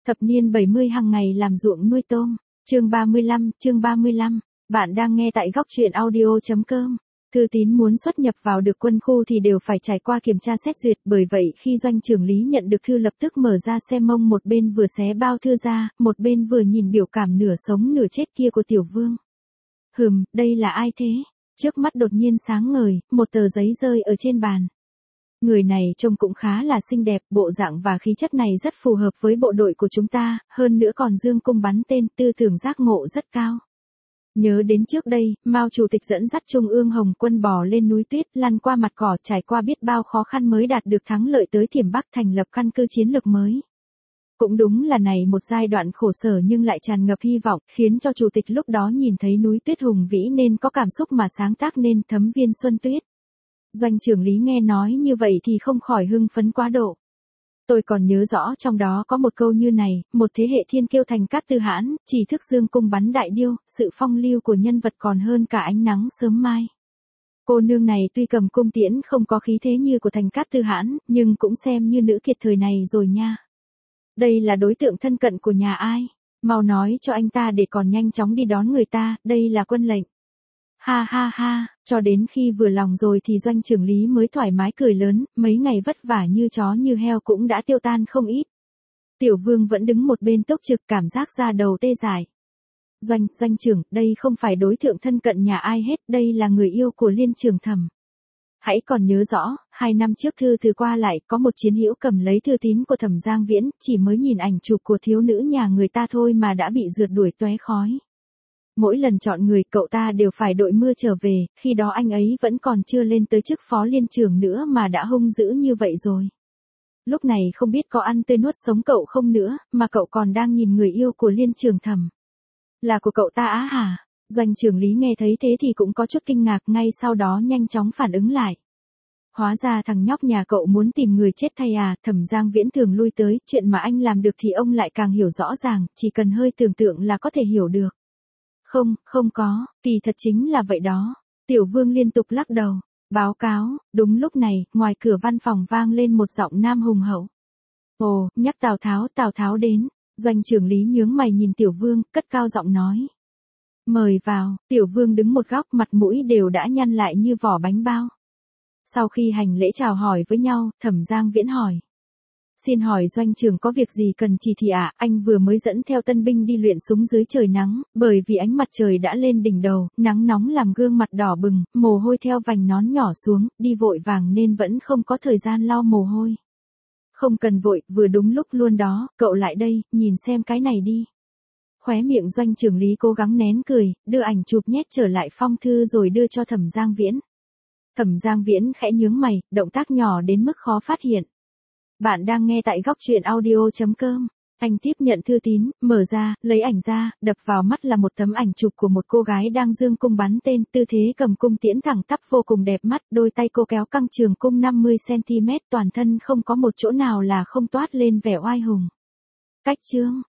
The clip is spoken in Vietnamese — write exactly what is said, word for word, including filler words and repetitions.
Thập niên bảy mươi hàng ngày làm ruộng nuôi tôm. Chương ba mươi lăm, chương ba mươi lăm. Bạn đang nghe tại góc truyện audio chấm com. Thư tín muốn xuất nhập vào được quân khu thì đều phải trải qua kiểm tra xét duyệt, bởi vậy khi doanh trưởng lý nhận được thư lập tức mở ra xem mông, một bên vừa xé bao thư ra, một bên vừa nhìn biểu cảm nửa sống nửa chết kia của Tiểu Vương. Hừm, đây là ai thế? Trước mắt đột nhiên sáng ngời, một tờ giấy rơi ở trên bàn. Người này trông cũng khá là xinh đẹp, bộ dạng và khí chất này rất phù hợp với bộ đội của chúng ta, hơn nữa còn dương cung bắn tên, tư tưởng giác ngộ rất cao. Nhớ đến trước đây, Mao Chủ tịch dẫn dắt Trung ương Hồng quân bò lên núi tuyết, lăn qua mặt cỏ, trải qua biết bao khó khăn mới đạt được thắng lợi tới Thiểm Bắc, thành lập căn cứ chiến lược mới. Cũng đúng là này một giai đoạn khổ sở nhưng lại tràn ngập hy vọng, khiến cho Chủ tịch lúc đó nhìn thấy núi tuyết hùng vĩ nên có cảm xúc mà sáng tác nên Thấm Viên Xuân Tuyết. Doanh trưởng lý nghe nói như vậy thì không khỏi hưng phấn quá độ. Tôi còn nhớ rõ trong đó có một câu như này: một thế hệ thiên kiêu thành Cát Tư Hãn, chỉ thức dương cung bắn đại điêu, sự phong lưu của nhân vật còn hơn cả ánh nắng sớm mai. Cô nương này tuy cầm cung tiễn không có khí thế như của thành Cát Tư Hãn, nhưng cũng xem như nữ kiệt thời này rồi nha. Đây là đối tượng thân cận của nhà ai? Mau nói cho anh ta để còn nhanh chóng đi đón người ta, đây là quân lệnh. Ha ha ha, cho đến khi vừa lòng rồi thì doanh trưởng lý mới thoải mái cười lớn, mấy ngày vất vả như chó như heo cũng đã tiêu tan không ít. Tiểu Vương vẫn đứng một bên túc trực, cảm giác da đầu tê dại. Doanh, doanh trưởng, đây không phải đối tượng thân cận nhà ai hết, đây là người yêu của Liên Trường Thẩm. Hãy còn nhớ rõ, hai năm trước thư từ qua lại, có một chiến hữu cầm lấy thư tín của Thẩm Giang Viễn, chỉ mới nhìn ảnh chụp của thiếu nữ nhà người ta thôi mà đã bị rượt đuổi tóe khói. Mỗi lần chọn người, cậu ta đều phải đội mưa trở về, khi đó anh ấy vẫn còn chưa lên tới chức phó liên trưởng nữa mà đã hung dữ như vậy rồi. Lúc này không biết có ăn tươi nuốt sống cậu không nữa, mà cậu còn đang nhìn người yêu của Liên Trường Thẩm. Là của cậu ta á hả? Doanh trưởng lý nghe thấy thế thì cũng có chút kinh ngạc, ngay sau đó nhanh chóng phản ứng lại. Hóa ra thằng nhóc nhà cậu muốn tìm người chết thay à? Thẩm Giang Viễn thường lui tới, chuyện mà anh làm được thì ông lại càng hiểu rõ ràng, chỉ cần hơi tưởng tượng là có thể hiểu được. Không, không có, kỳ thật chính là vậy đó. Tiểu Vương liên tục lắc đầu. Báo cáo. Đúng lúc này, ngoài cửa văn phòng vang lên một giọng nam hùng hậu. Ồ, nhắc Tào Tháo, Tào Tháo đến. Doanh trưởng lý nhướng mày nhìn Tiểu Vương, cất cao giọng nói. Mời vào. Tiểu Vương đứng một góc, mặt mũi đều đã nhăn lại như vỏ bánh bao. Sau khi hành lễ chào hỏi với nhau, Thẩm Giang Viễn hỏi. Xin hỏi doanh trưởng có việc gì cần chỉ thị ạ? À? Anh vừa mới dẫn theo tân binh đi luyện súng dưới trời nắng, bởi vì ánh mặt trời đã lên đỉnh đầu, nắng nóng làm gương mặt đỏ bừng, mồ hôi theo vành nón nhỏ xuống, đi vội vàng nên vẫn không có thời gian lau mồ hôi. Không cần vội, vừa đúng lúc luôn đó, cậu lại đây, nhìn xem cái này đi. Khóe miệng doanh trưởng lý cố gắng nén cười, đưa ảnh chụp nhét trở lại phong thư rồi đưa cho Thẩm Giang Viễn. Thẩm Giang Viễn khẽ nhướng mày, động tác nhỏ đến mức khó phát hiện. Bạn đang nghe tại góc truyện audio chấm com. Anh tiếp nhận thư tín, mở ra, lấy ảnh ra, đập vào mắt là một tấm ảnh chụp của một cô gái đang dương cung bắn tên, tư thế cầm cung tiễn thẳng tắp vô cùng đẹp mắt, đôi tay cô kéo căng trường cung năm mươi xăng ti mét, toàn thân không có một chỗ nào là không toát lên vẻ oai hùng. Cách chương,